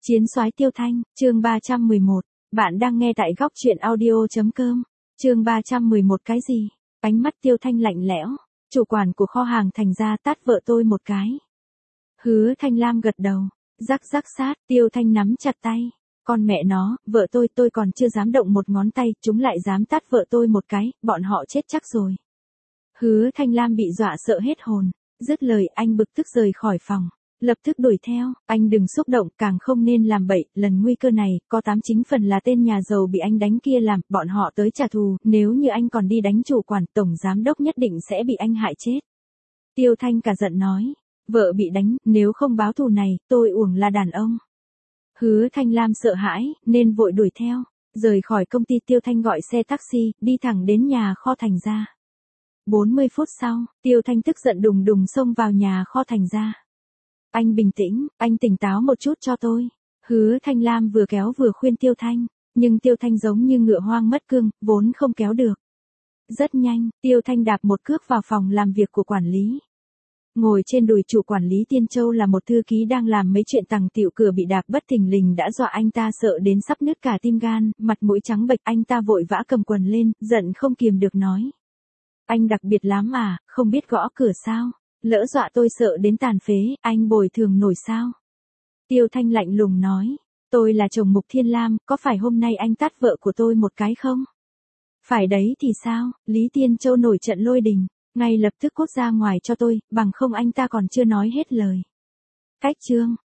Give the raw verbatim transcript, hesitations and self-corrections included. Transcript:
Chiến soái Tiêu Thanh, chương ba trăm mười một. Bạn đang nghe tại góc truyện audio.com. Chương ba trăm mười một cái gì? Ánh mắt Tiêu Thanh lạnh lẽo. Chủ quản của kho hàng Thành Gia tát vợ tôi một cái. Hứa Thanh Lam gật đầu. Rắc rắc sát, Tiêu Thanh nắm chặt tay. Con mẹ nó, vợ tôi tôi còn chưa dám động một ngón tay, chúng lại dám tát vợ tôi một cái, bọn họ chết chắc rồi. Hứa Thanh Lam bị dọa sợ hết hồn. Dứt lời anh bực tức rời khỏi phòng. Lập tức đuổi theo, anh đừng xúc động, càng không nên làm bậy, lần nguy cơ này, có tám chính phần là tên nhà giàu bị anh đánh kia làm, bọn họ tới trả thù, nếu như anh còn đi đánh chủ quản, tổng giám đốc nhất định sẽ bị anh hại chết. Tiêu Thanh cả giận nói, vợ bị đánh, nếu không báo thù này, tôi uổng là đàn ông. Hứa Thanh Lam sợ hãi, nên vội đuổi theo, rời khỏi công ty. Tiêu Thanh gọi xe taxi, đi thẳng đến nhà kho Thành Gia. bốn mươi phút sau, Tiêu Thanh tức giận đùng đùng xông vào nhà kho Thành Gia. Anh bình tĩnh, anh tỉnh táo một chút cho tôi. Hứa Thanh Lam vừa kéo vừa khuyên Tiêu Thanh, nhưng Tiêu Thanh giống như ngựa hoang mất cương, vốn không kéo được. Rất nhanh, Tiêu Thanh đạp một cước vào phòng làm việc của quản lý. Ngồi trên đùi chủ quản lý Tiên Châu là một thư ký đang làm mấy chuyện tằng tiểu, cửa bị đạp bất thình lình đã dọa anh ta sợ đến sắp nứt cả tim gan, mặt mũi trắng bệch, anh ta vội vã cầm quần lên, giận không kiềm được nói. Anh đặc biệt lắm à, không biết gõ cửa sao? Lỡ dọa tôi sợ đến tàn phế, anh bồi thường nổi sao? Tiêu Thanh lạnh lùng nói, tôi là chồng Mục Thiên Lam, có phải hôm nay anh tát vợ của tôi một cái không? Phải đấy thì sao? Lý Tiên Châu nổi trận lôi đình, ngay lập tức cút ra ngoài cho tôi, bằng không anh ta còn chưa nói hết lời. Cách chương,